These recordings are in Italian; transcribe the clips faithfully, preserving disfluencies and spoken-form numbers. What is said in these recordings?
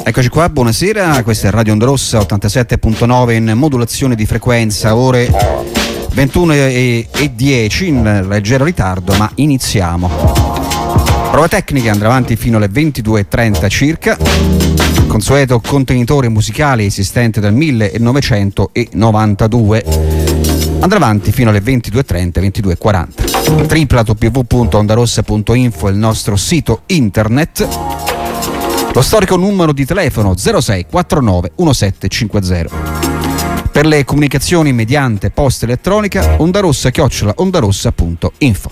Eccoci qua, buonasera, questa è Radio Onda Rossa ottantasette virgola nove in modulazione di frequenza, ore ventuno e dieci, in leggero ritardo, ma iniziamo. Prova tecnica andrà avanti fino alle ventidue e trenta circa, consueto contenitore musicale esistente dal millenovecentonovantadue, andrà avanti fino alle ventidue e trenta, ventidue e quaranta. w w w punto ondarossa punto info è il nostro sito internet. Lo storico numero di telefono zero sei quarantanove diciassette cinquanta. Per le comunicazioni mediante posta elettronica ondarossa chiocciola ondarossa punto info.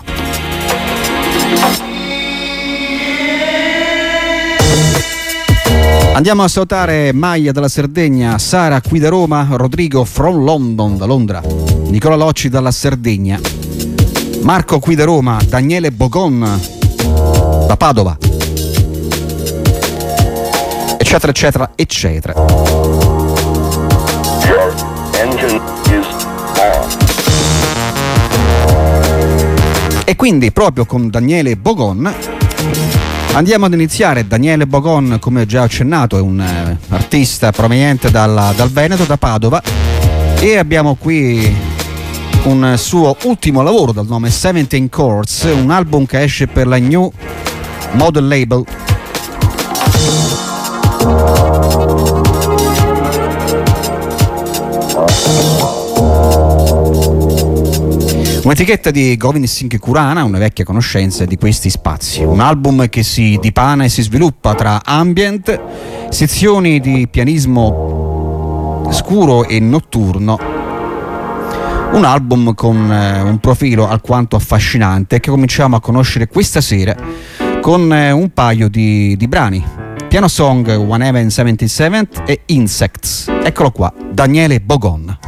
Andiamo a salutare Maia dalla Sardegna, Sara qui da Roma, Rodrigo from London da Londra, Nicola Locci dalla Sardegna, Marco qui da Roma, Daniele Bogon da Padova, eccetera eccetera eccetera. E quindi proprio con Daniele Bogon andiamo ad iniziare. Daniele Bogon, come ho già accennato, è un eh, artista proveniente dalla, dal Veneto, da Padova, e abbiamo qui un suo ultimo lavoro dal nome Seventeen Chords, un album che esce per la New Model Label. Un'etichetta di Govind Singh Khurana, una vecchia conoscenza di questi spazi. Un album che si dipana e si sviluppa tra ambient, sezioni di pianismo scuro e notturno. Un album con eh, un profilo alquanto affascinante che cominciamo a conoscere questa sera con eh, un paio di, di brani. Piano Song One Heaven settantasette e Insects. Eccolo qua, Daniele Bogon.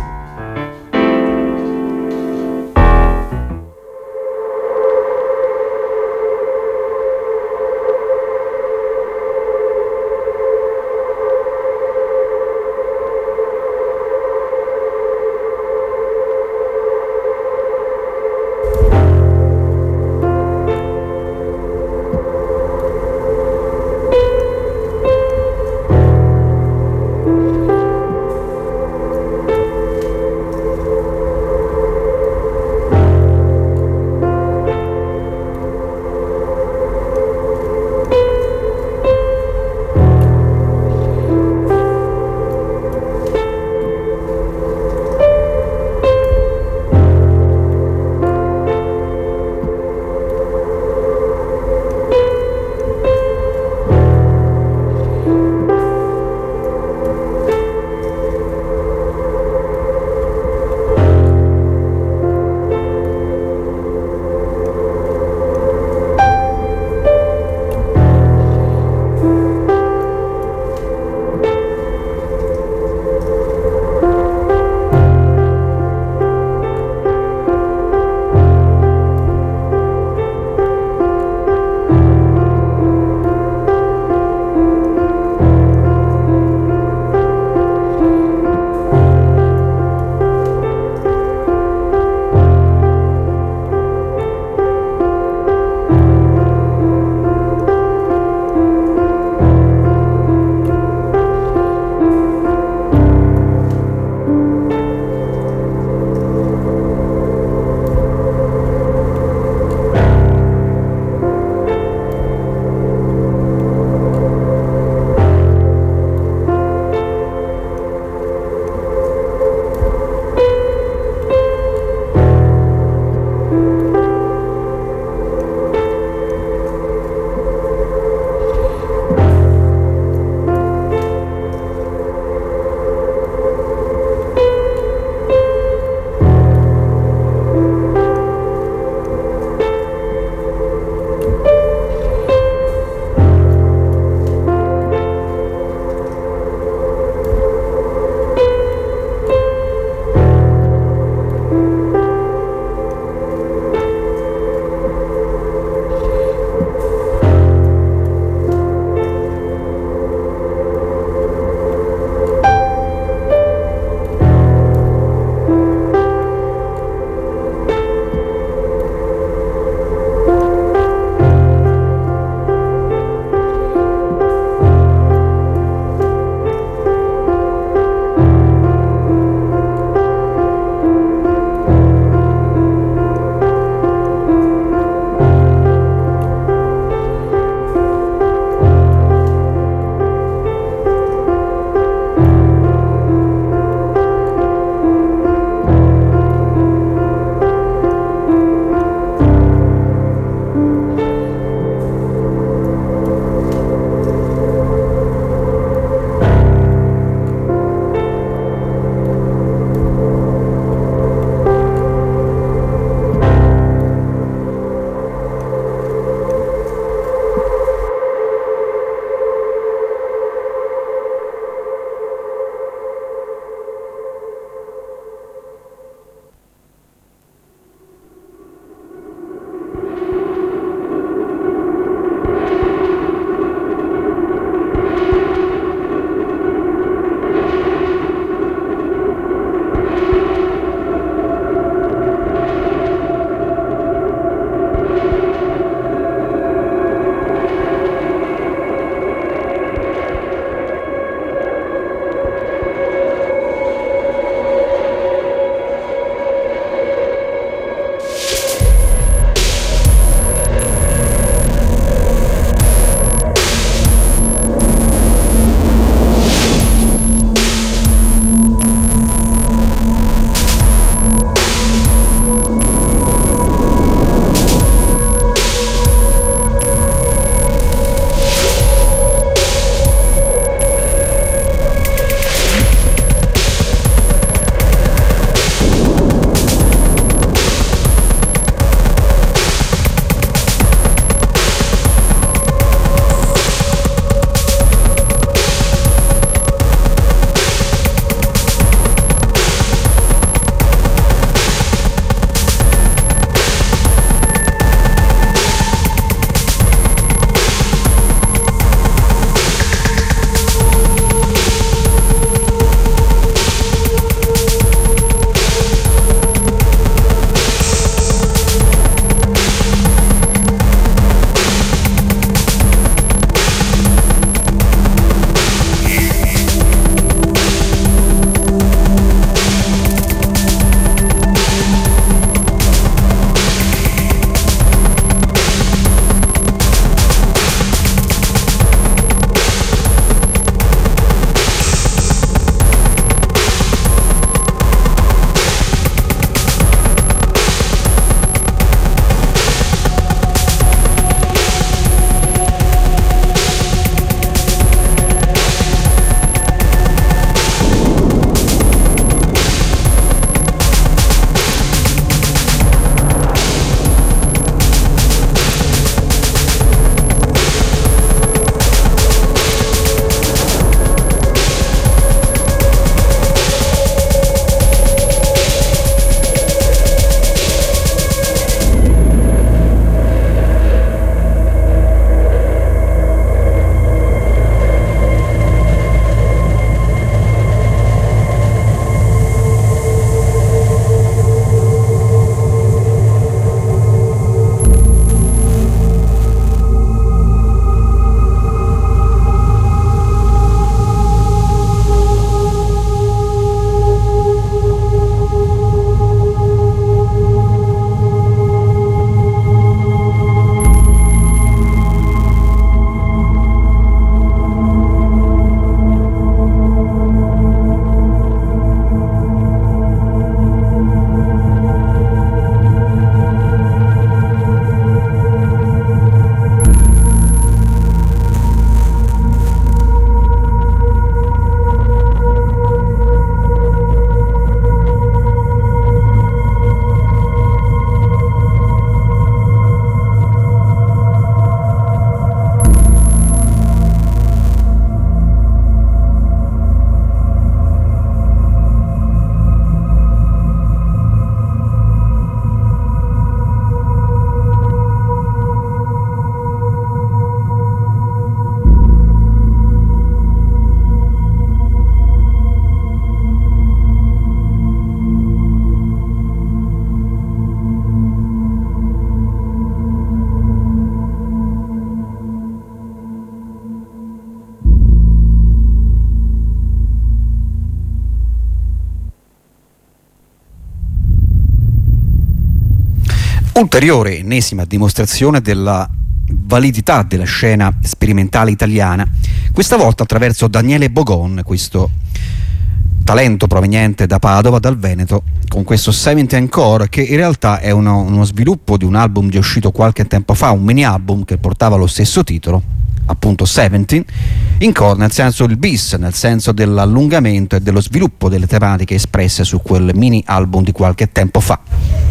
Ulteriore ennesima dimostrazione della validità della scena sperimentale italiana, questa volta attraverso Daniele Bogon, questo talento proveniente da Padova, dal Veneto, con questo Seventy Encore, che in realtà è uno, uno sviluppo di un album già uscito qualche tempo fa, un mini album che portava lo stesso titolo, appunto Seventy Encore, nel senso il bis, nel senso dell'allungamento e dello sviluppo delle tematiche espresse su quel mini album di qualche tempo fa.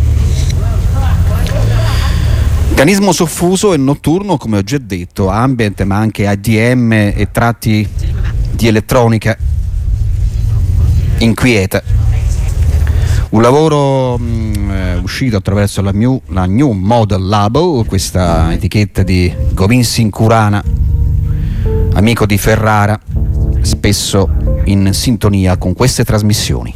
Pianismo soffuso e notturno, come ho già detto, ambient ma anche A D M e tratti di elettronica inquieta. Un lavoro mh, eh, uscito attraverso la New, la New Model Label, questa etichetta di Govin Sincurana, amico di Ferrara, spesso in sintonia con queste trasmissioni.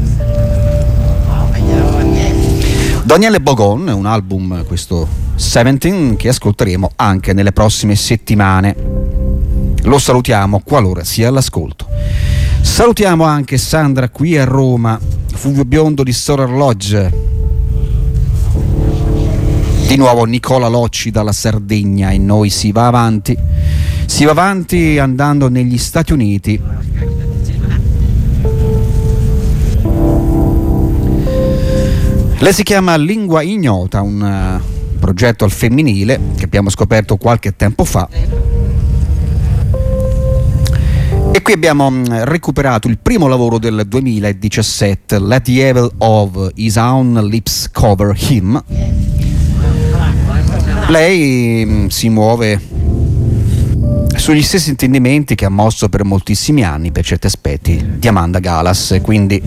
Daniele Bogon, un album, questo Seventeen, che ascolteremo anche nelle prossime settimane. Lo salutiamo qualora sia all'ascolto. Salutiamo anche Sandra qui a Roma, Fulvio Biondo di Solar Lodge, di nuovo Nicola Locci dalla Sardegna, e noi si va avanti, si va avanti andando negli Stati Uniti. Lei si chiama Lingua Ignota, un uh, progetto al femminile che abbiamo scoperto qualche tempo fa. E qui abbiamo mh, recuperato il primo lavoro del duemiladiciassette, Let the Evil of His Own Lips Cover Him. Lei mh, si muove sugli stessi intendimenti che ha mosso per moltissimi anni, per certi aspetti, di Amanda Galas, quindi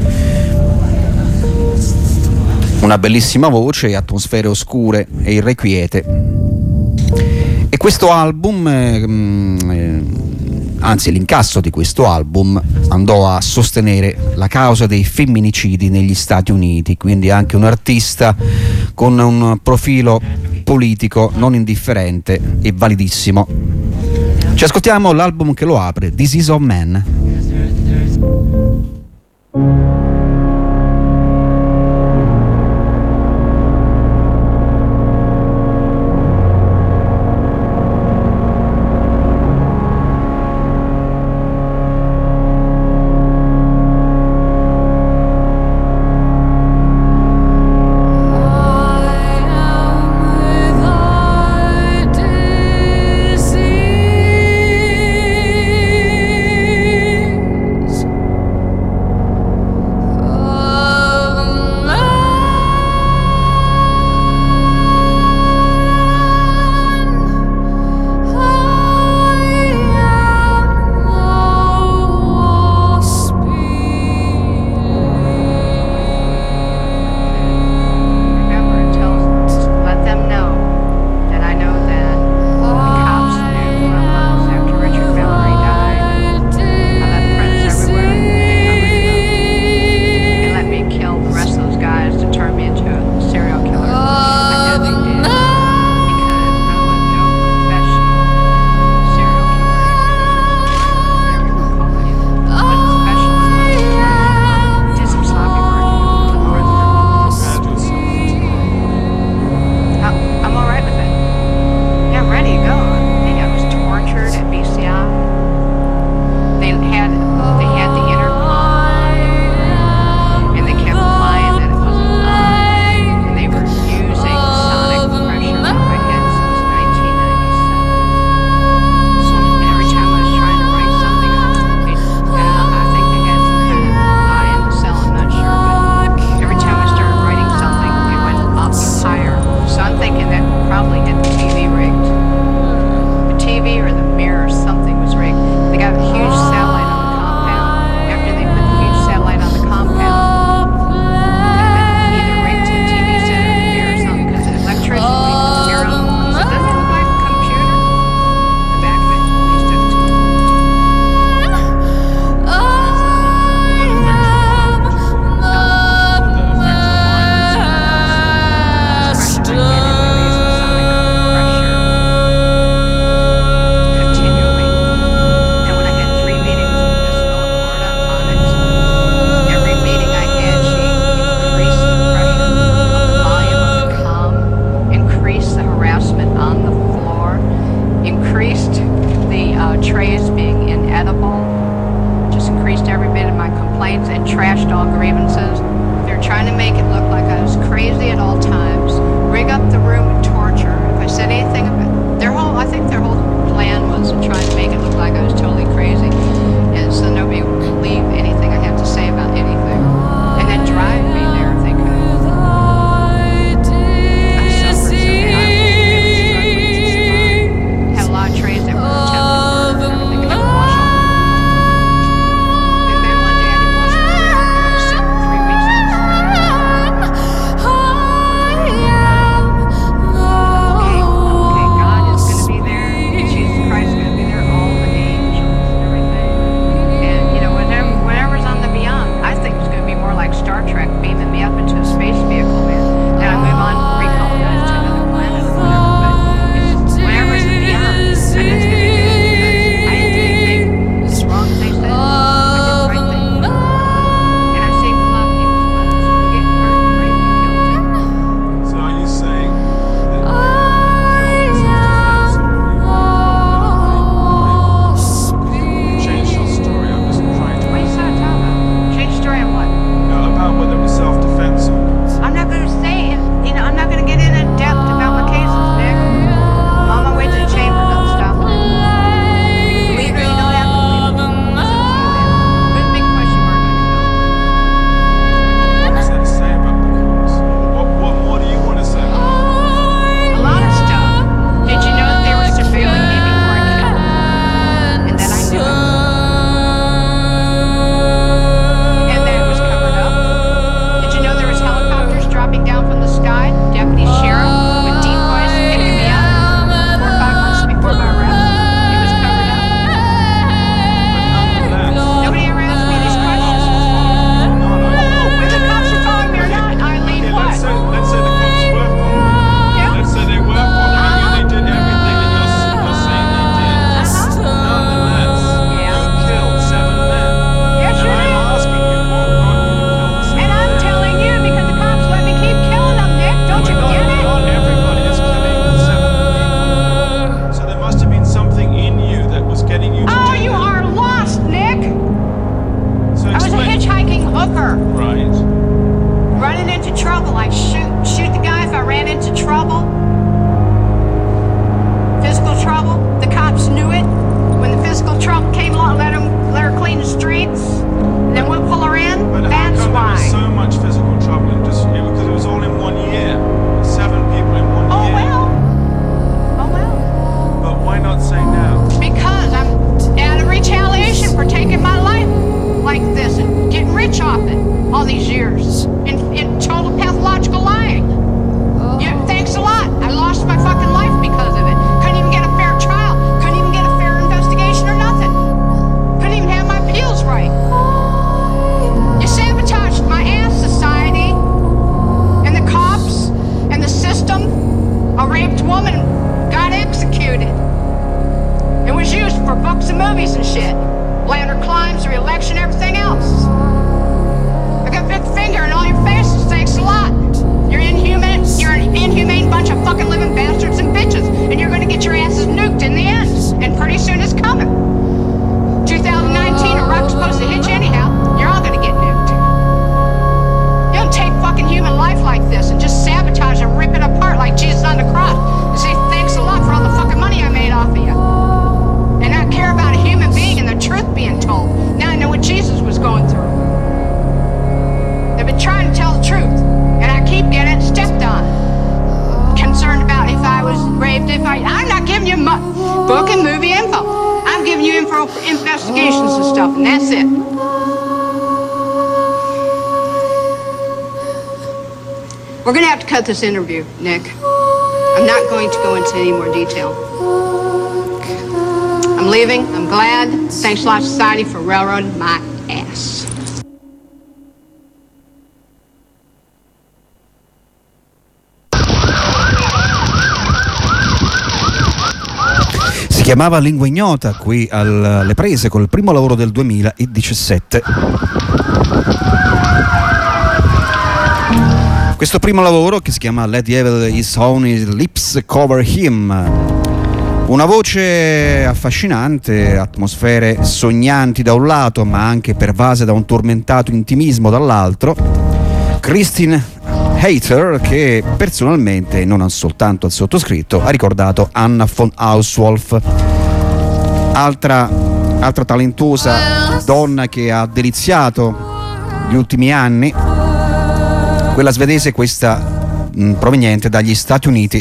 una bellissima voce, atmosfere oscure e irrequiete. E questo album, eh, anzi l'incasso di questo album, andò a sostenere la causa dei femminicidi negli Stati Uniti, quindi anche un artista con un profilo politico non indifferente e validissimo. Ci ascoltiamo l'album che lo apre, Disease of Man. trying to make it look like I was crazy at all times, rig up the room with torture. If I said anything about their whole, I think their whole plan was to try to make it look like I was totally crazy, and so nobody would believe anything I have to say about anything, and then drive me there if they could. I suffered so bad. I had a lot of trays that were attempted murder and everything. I had to wash all of them. And then one day I didn't wash my hair. I was sick for three weeks. Okay, okay, God is going to be there. Jesus Christ is going to be there. All the angels and everything. And, you know, whatever, whatever's on the beyond, I think it's going to be more like Star Trek beaming me up into a space vehicle, man. Then I move on, recolonize to another planet or whatever. But it's, whatever's the beyond, I think it's going to be good. I didn't do anything as wrong as they said. I did the right thing. And I saved a lot of people's lives from getting hurt and raped and killed too. So are you saying that you changed your story? I'm just trying to What are you trying to talk about? Change the story on what? know about whether it was self-defense or I'm not going to say it. You know, I'm not going to get in in depth about my cases, Nick. I'm on my way to the chamber. Don't stop me. You believe it or you don't have to believe it. It's up to you, man. Good big question mark on your bill. what was there to say about the cops? What, what more do you want to say? A lot of stuff. Did you know that they were surveilling me before I killed them? And then I knew it. And then it was covered up. Did you know there was helicopters dropping down from the sky? Deputy sheriff with decoys picking me up four or five months before my arrest. It was covered up. But nonetheless, Nobody ever asked me these questions. no, no. Oh, whether the cops are following me or not, Eileen, Okay, what? let's say, let's say the cops were following you. Yeah. Let's say they were following you and they did everything that you're, you're saying they did. Uh-huh. Nonetheless, Yeah. you killed seven men. Yes, and you I'm did. asking you, what brought you to kill the seven And I'm men? telling you because the cops let me keep killing them, Nick. Don't you But get not, it? not everybody is killing seven people. So there must have been something in you that was getting you to Oh, do you that. are lost, Nick. So I was a explain- hitchhiking hooker. Right. Running into trouble. I'd shoot, shoot the guy if I ran into trouble. Physical trouble. The cops knew it. When the physical trouble came along, let, 'em, let her clean the streets. Then we'll pull her in. But how That's come there was why. so much physical trouble in just it, because it was all in one year? Seven people in one Oh, year. well. Oh, well. But why not say now? Because I'm out of retaliation for taking my life like this and getting rich off it all these years in, in total pathological lying. You, thanks a lot. I lost my fucking life because of it. Couldn't even get a fair trial. Couldn't even get a fair investigation or nothing. Couldn't even have my appeals right. You sabotaged my ass, society, and the cops, and the system. A raped woman got executed. It was used for books and movies and shit. Bladder climbs, re-election, everything else. I got a big finger in all your faces, thanks a lot. You're inhuman, you're an inhumane bunch of fucking living bastards and bitches, and you're gonna get your asses nuked in the end. And pretty soon it's coming. two thousand nineteen, a rock's supposed to hit you anyhow. You're all gonna get nuked. You don't take fucking human life like this and just sabotage and rip it apart like Jesus on the cross and say thanks a lot for all the fucking money I made off of you. And not care about a human being and the truth being told. Now I know what Jesus was going through. They've been trying to tell the truth, and I keep getting stepped on. Concerned about if I was raped, if I... I'm not giving you mu- book and movie info. I'm giving you info for investigations and stuff, and that's it. We're gonna have to cut this interview, Nick. I'm not going to go into any more detail. I'm leaving. I'm glad. Thanks a lot, society, for railroading my ass. Si chiamava Lingua Ignota qui alle prese col primo lavoro del duemiladiciassette. Questo primo lavoro, che si chiama Let the Evil His Own Lips Cover Him, una voce affascinante, atmosfere sognanti da un lato ma anche pervase da un tormentato intimismo dall'altro, Christine Hayter, che personalmente, non soltanto al sottoscritto, ha ricordato Anna von Auswolf, altra, altra talentuosa donna che ha deliziato gli ultimi anni, quella svedese, questa mh, proveniente dagli Stati Uniti.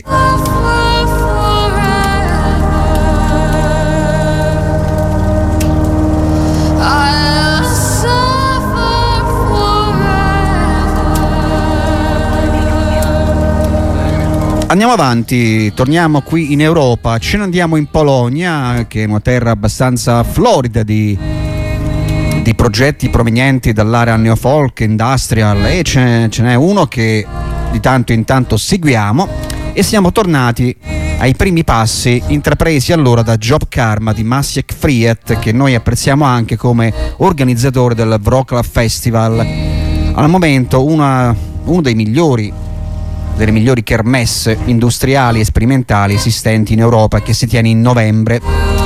Andiamo avanti, torniamo qui in Europa, ce ne andiamo in Polonia, che è una terra abbastanza florida di, di progetti provenienti dall'area neofolk, industrial, e ce, ce n'è uno che di tanto in tanto seguiamo, e siamo tornati ai primi passi intrapresi allora da Job Karma di Maciek Friet, che noi apprezziamo anche come organizzatore del Wroclaw Festival, al momento una, uno dei migliori delle migliori kermesse industriali e sperimentali esistenti in Europa, che si tiene in novembre.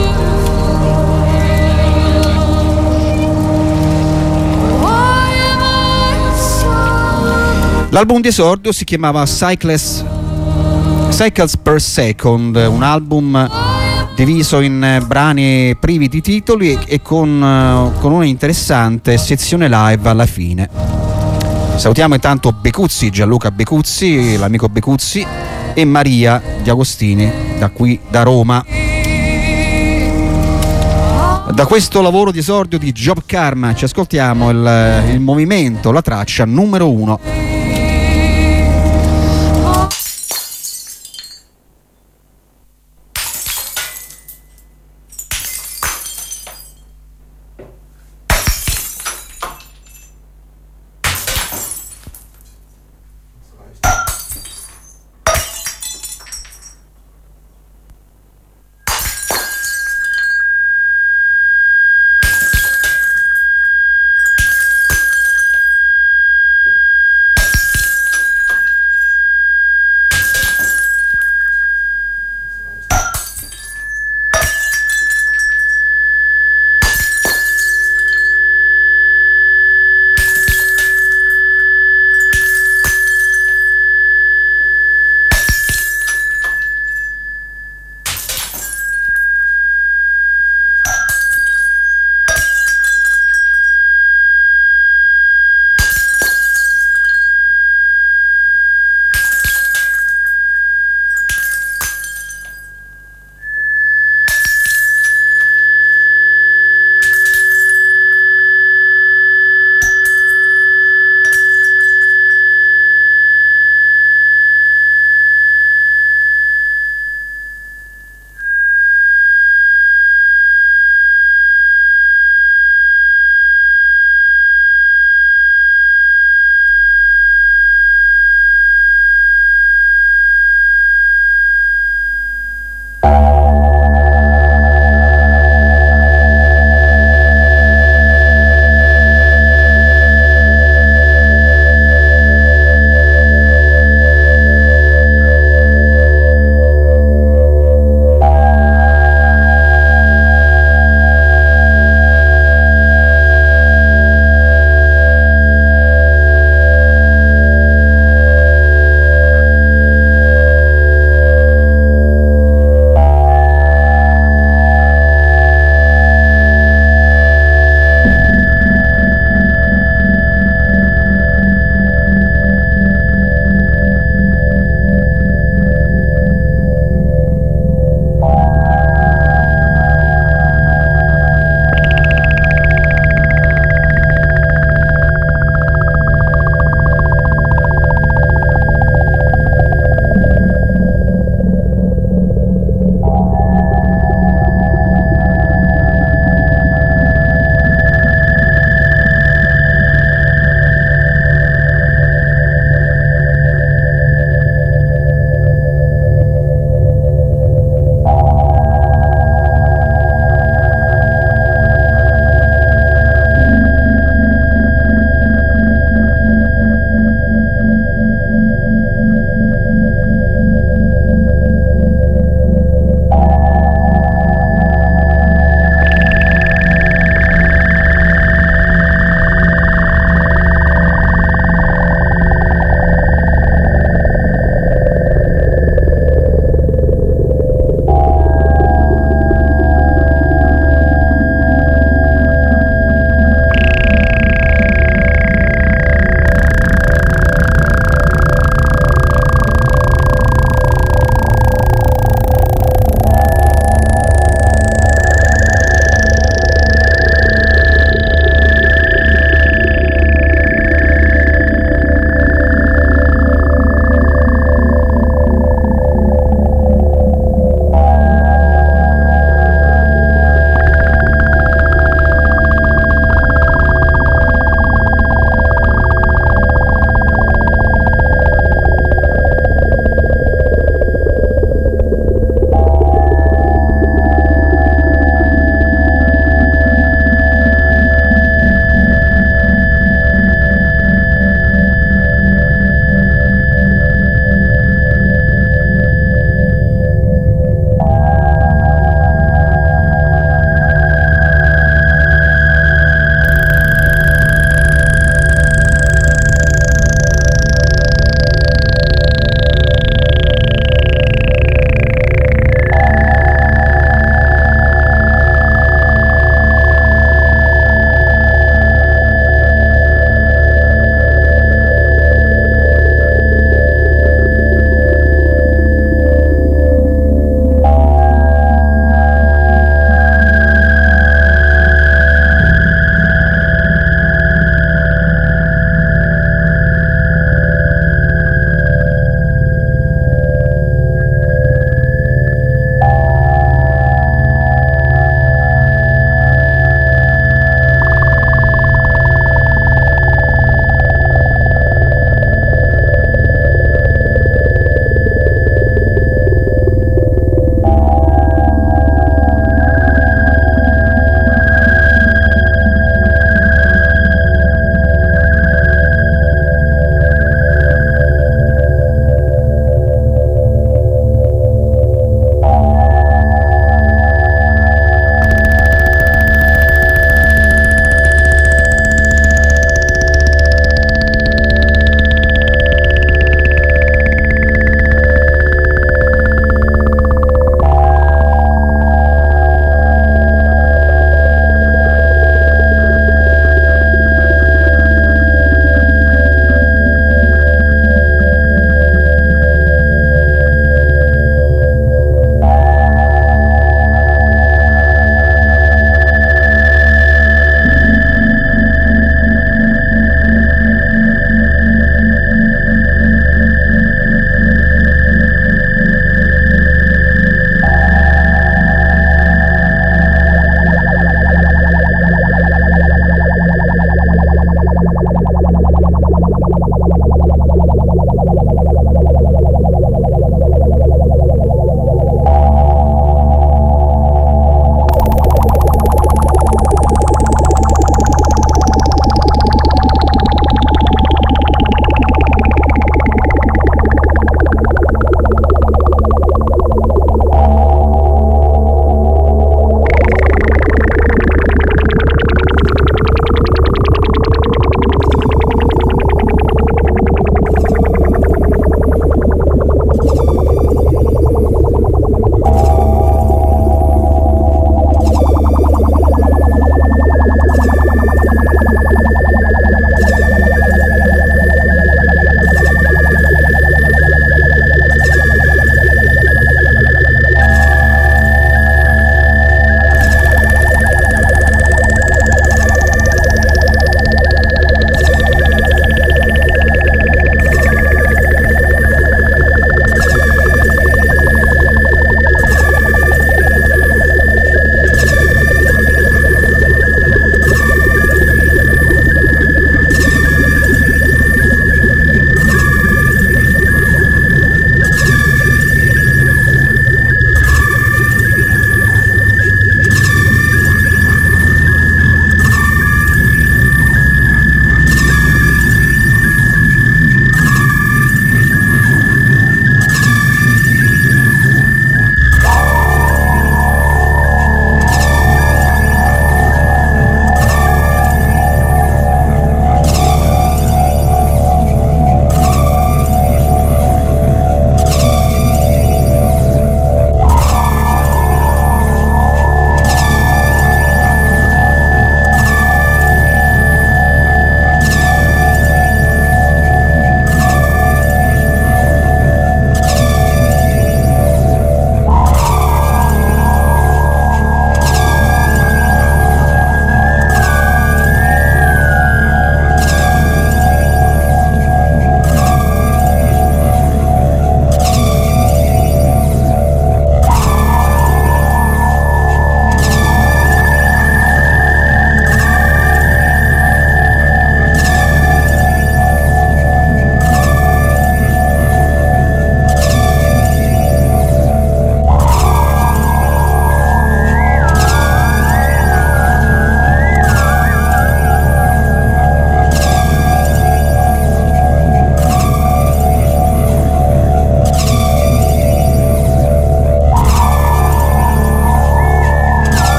L'album di esordio si chiamava Cycles, Cycles per Second, un album diviso in brani privi di titoli e con, con una interessante sezione live alla fine. Salutiamo intanto Becuzzi, Gianluca Becuzzi, l'amico Becuzzi, e Maria Di Agostini, da qui da Roma. Da questo lavoro di esordio di Job Karma ci ascoltiamo il, il movimento, la traccia numero uno.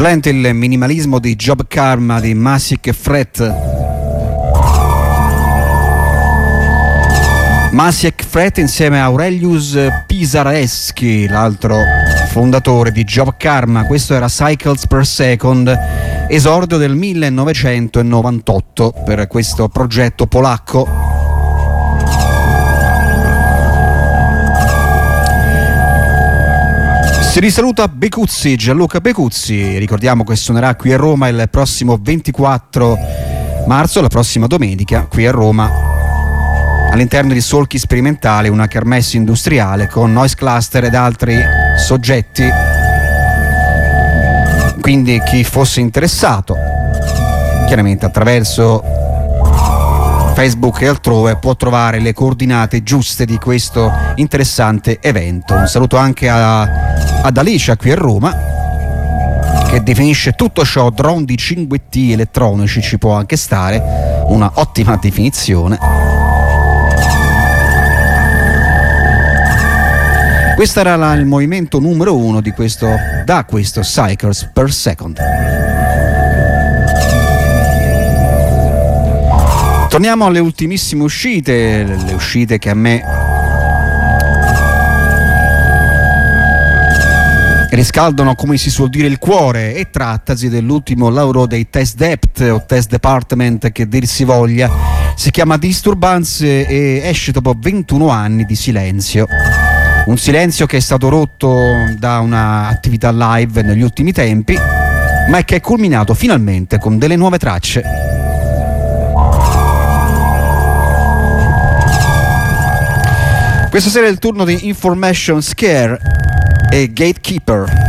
Eccellente il minimalismo di Job Karma di Maciek Fret. Maciek Fret insieme a Aurelius Pisareschi, l'altro fondatore di Job Karma. Questo era Cycles per Second, esordio del millenovecentonovantotto per questo progetto polacco. Si risaluta Becuzzi, Gianluca Becuzzi, ricordiamo che suonerà qui a Roma il prossimo ventiquattro marzo, la prossima domenica, qui a Roma, all'interno di Solchi Sperimentale, una kermesse industriale con Noise Cluster ed altri soggetti. Quindi chi fosse interessato, chiaramente attraverso Facebook e altrove, può trovare le coordinate giuste di questo interessante evento. Un saluto anche a, ad Alicia qui a Roma, che definisce tutto ciò drone di cinguetti elettronici, ci può anche stare, una ottima definizione. Questo era la, il movimento numero uno di questo, da questo Cycles per Second. Torniamo alle ultimissime uscite, le uscite che a me riscaldano, come si suol dire, il cuore, e trattasi dell'ultimo lavoro dei Test Depth o Test Department, che dir si voglia. Si chiama Disturbance e esce dopo ventuno anni di silenzio. Un silenzio che è stato rotto da una attività live negli ultimi tempi, ma che è culminato finalmente con delle nuove tracce. Questa sera è il turno di Information Scare e Gatekeeper.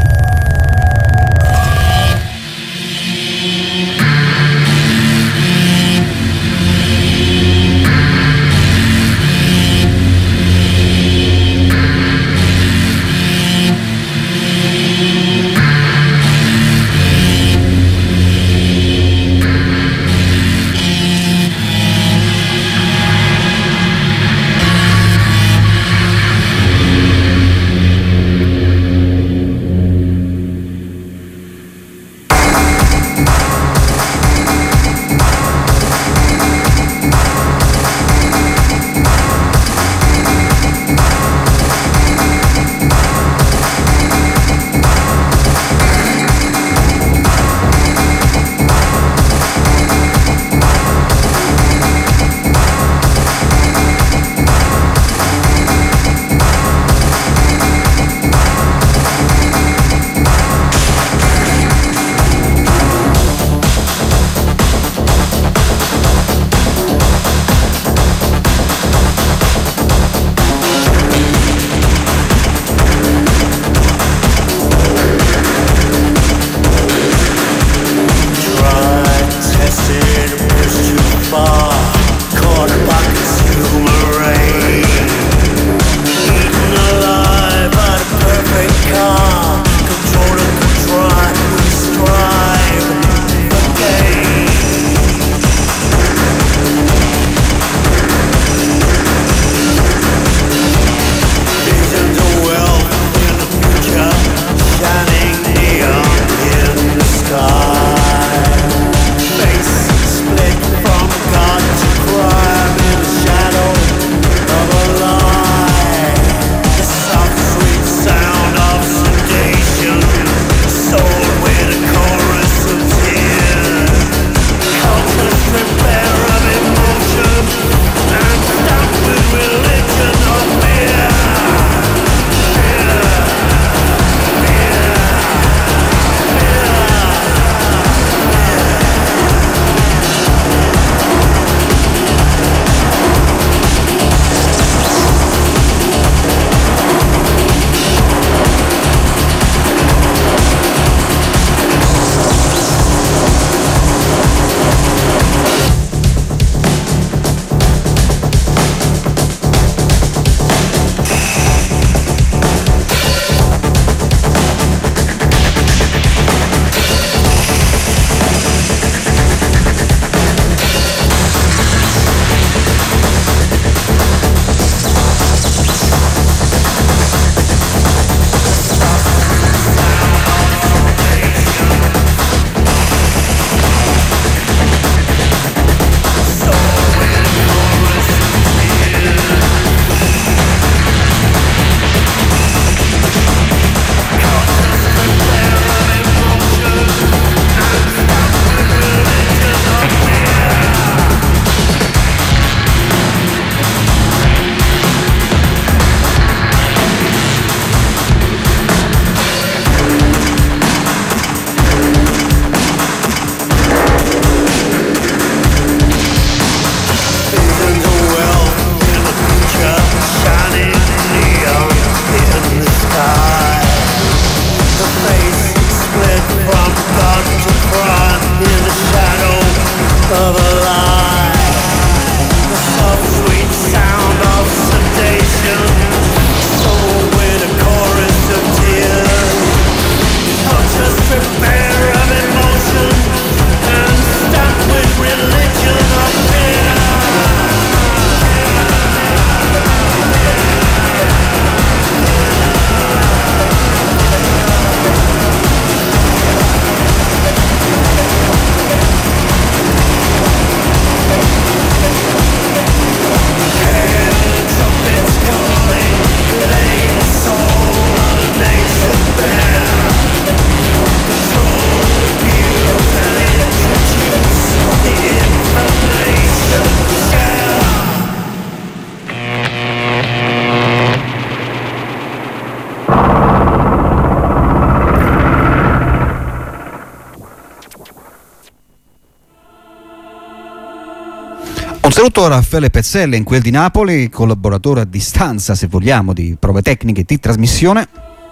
Un saluto a Raffaele Pezzelle, in quel di Napoli, collaboratore a distanza, se vogliamo, di prove tecniche di trasmissione,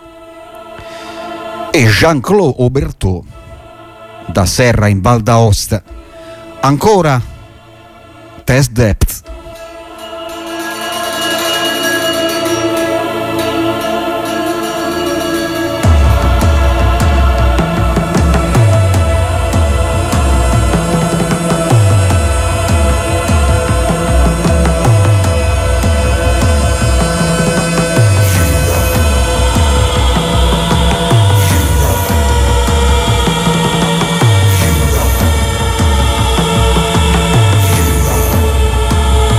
e Jean-Claude Aubertot da Serra in Val d'Aosta. Ancora Test Depth. You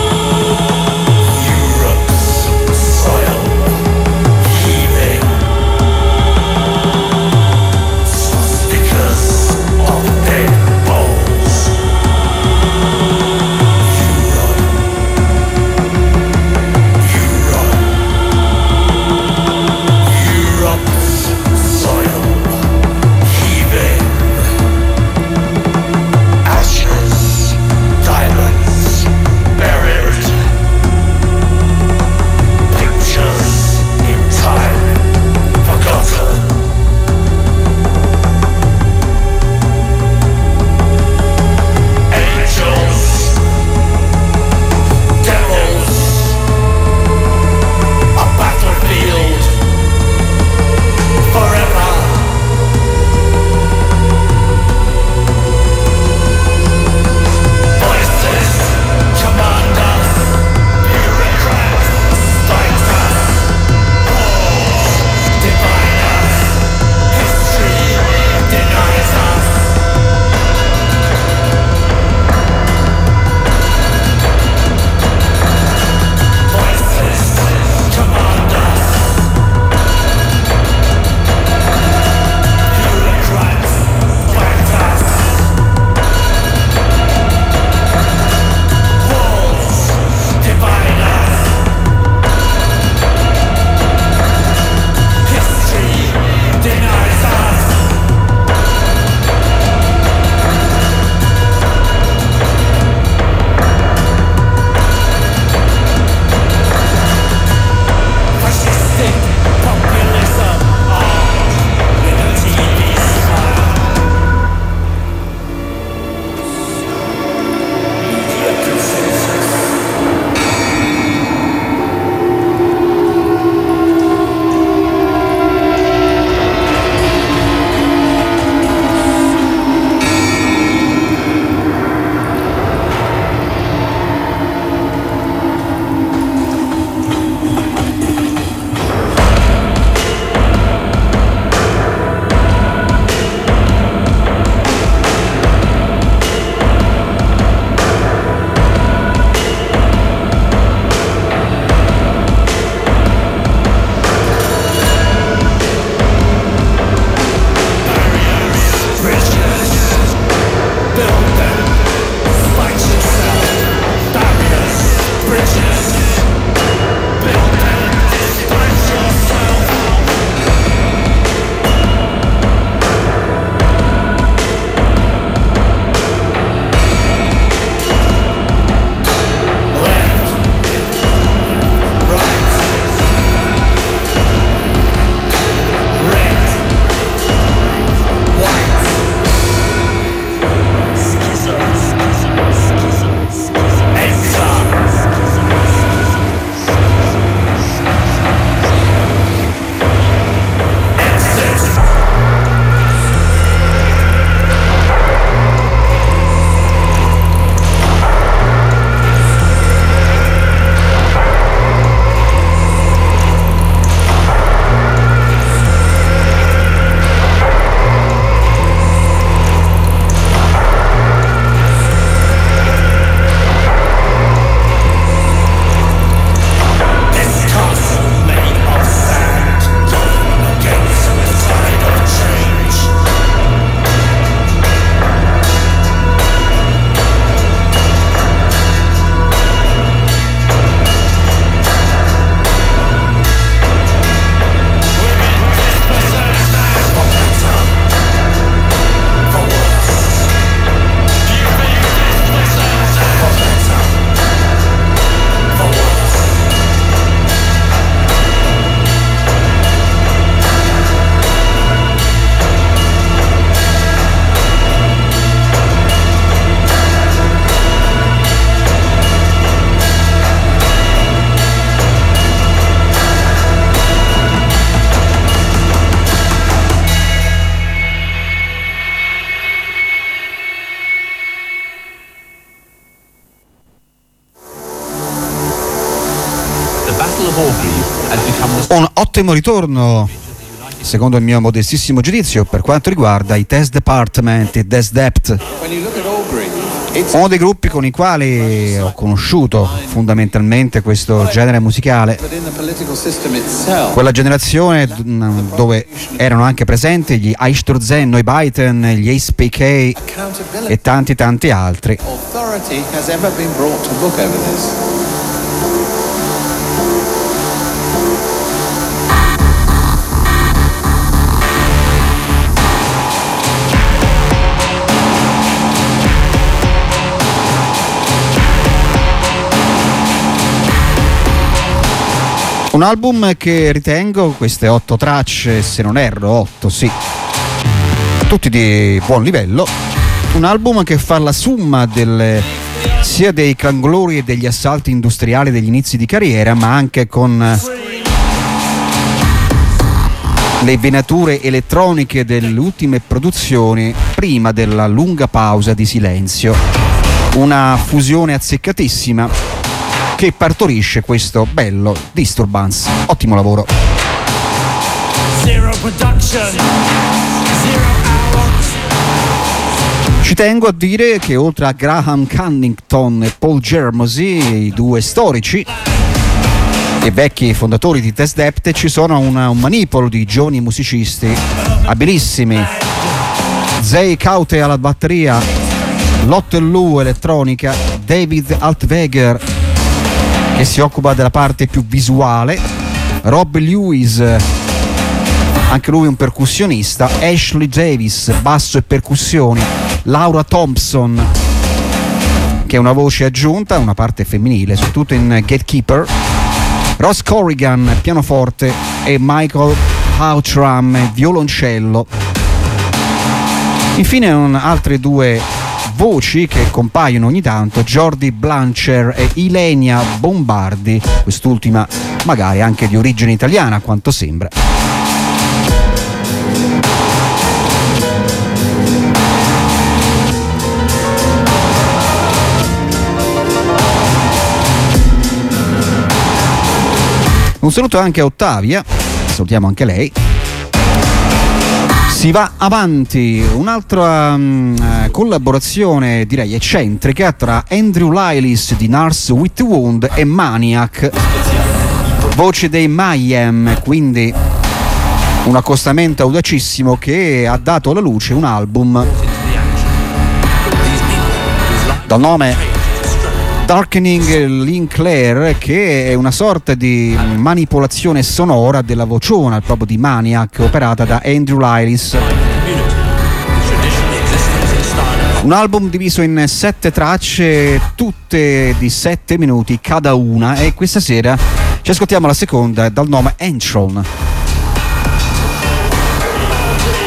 Un ottimo ritorno, secondo il mio modestissimo giudizio, per quanto riguarda i Test Department e Test Depth, uno dei gruppi con i quali ho conosciuto fondamentalmente questo genere musicale, quella generazione dove erano anche presenti gli Eichsturzen, Neubauten, gli Ace P K e tanti tanti altri. Un album che ritengo, queste otto tracce, se non erro, otto, sì, tutti di buon livello. Un album che fa la somma delle, sia dei clangolori e degli assalti industriali degli inizi di carriera, ma anche con le venature elettroniche delle ultime produzioni prima della lunga pausa di silenzio. Una fusione azzeccatissima che partorisce questo bello Disturbance. Ottimo lavoro. Zero production, zero hours. Ci tengo a dire che oltre a Graham Cunnington e Paul Germosy, i due storici e vecchi fondatori di Test Depth, ci sono una, un manipolo di giovani musicisti abilissimi. Zay Caute alla batteria, Lotte Lu elettronica, David Altweger che si occupa della parte più visuale, Rob Lewis, anche lui un percussionista, Ashley Davis, basso e percussioni, Laura Thompson, che è una voce aggiunta, una parte femminile, soprattutto in Gatekeeper, Ross Corrigan, pianoforte, e Michael Outram, violoncello. Infine un, altre due voci che compaiono ogni tanto, Jordi Blancher e Ilenia Bombardi, quest'ultima magari anche di origine italiana a quanto sembra. Un saluto anche a Ottavia, salutiamo anche lei. Si va avanti, un'altra um, collaborazione direi eccentrica tra Andrew Lylis di Nurse with Wound e Maniac, voce dei Mayhem, quindi un accostamento audacissimo che ha dato alla luce un album dal nome Darkening Linclair, che è una sorta di manipolazione sonora della vociona proprio di Maniac, operata da Andrew Lylis. Un album diviso in sette tracce, tutte di sette minuti cada una, e questa sera ci ascoltiamo la seconda dal nome Enthrone.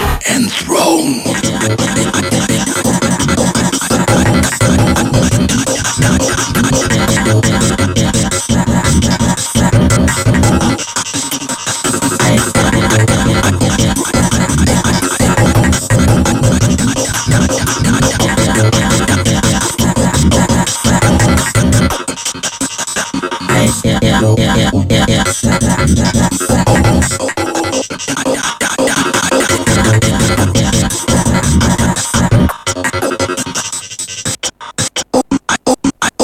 Enthrone.